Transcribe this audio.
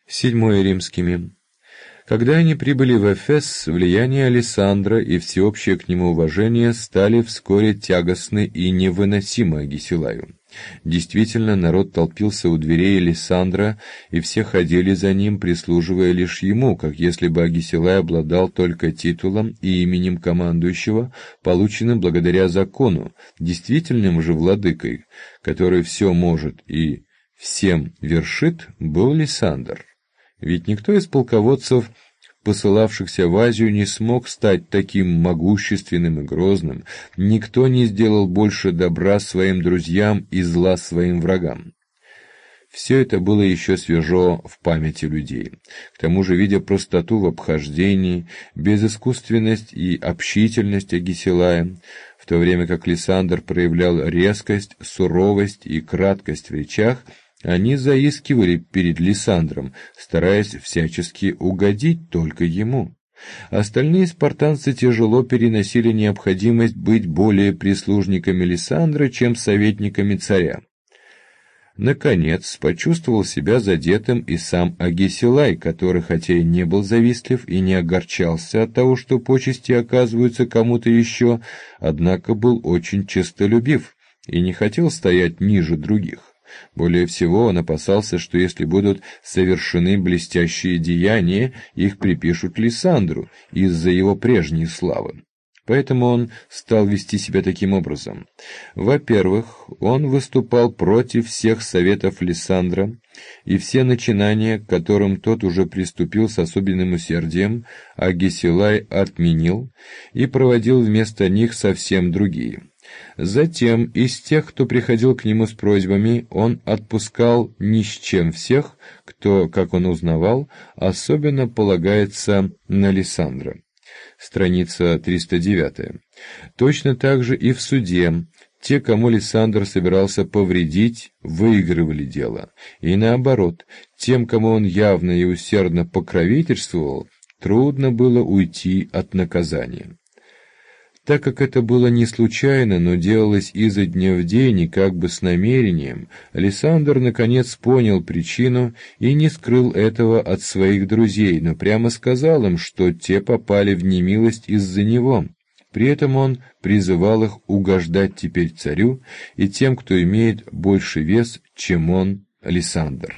7 римскими. Когда они прибыли в Эфес, влияние Александра и всеобщее к нему уважение стали вскоре тягостны и невыносимы Агисилаю. Действительно, народ толпился у дверей Александра, и все ходили за ним, прислуживая лишь ему, как если бы Агисилай обладал только титулом и именем командующего, полученным благодаря закону, действительным же владыкой, который все может и всем вершит, был Александр. Ведь никто из полководцев, посылавшихся в Азию, не смог стать таким могущественным и грозным, никто не сделал больше добра своим друзьям и зла своим врагам. Все это было еще свежо в памяти людей. К тому же, видя простоту в обхождении, безыскусственность и общительность Агисилая, в то время как Александр проявлял резкость, суровость и краткость в речах, они заискивали перед Лисандром, стараясь всячески угодить только ему. Остальные спартанцы тяжело переносили необходимость быть более прислужниками Лисандра, чем советниками царя. Наконец, почувствовал себя задетым и сам Агисилай, который, хотя и не был завистлив и не огорчался от того, что почести оказываются кому-то еще, однако был очень честолюбив и не хотел стоять ниже других. Более всего он опасался, что если будут совершены блестящие деяния, их припишут Лисандру из-за его прежней славы. Поэтому он стал вести себя таким образом. Во-первых, он выступал против всех советов Лисандра, и все начинания, к которым тот уже приступил с особенным усердием, Агисилай отменил и проводил вместо них совсем другие. Затем из тех, кто приходил к нему с просьбами, он отпускал ни с чем всех, кто, как он узнавал, особенно полагается на Лисандра. Страница 309. Точно так же и в суде. Те, кому Лисандр собирался повредить, выигрывали дело. И наоборот, тем, кому он явно и усердно покровительствовал, трудно было уйти от наказания. Так как это было не случайно, но делалось изо дня в день и как бы с намерением, Александр наконец понял причину и не скрыл этого от своих друзей, но прямо сказал им, что те попали в немилость из-за него. При этом он призывал их угождать теперь царю и тем, кто имеет больше вес, чем он, Александр.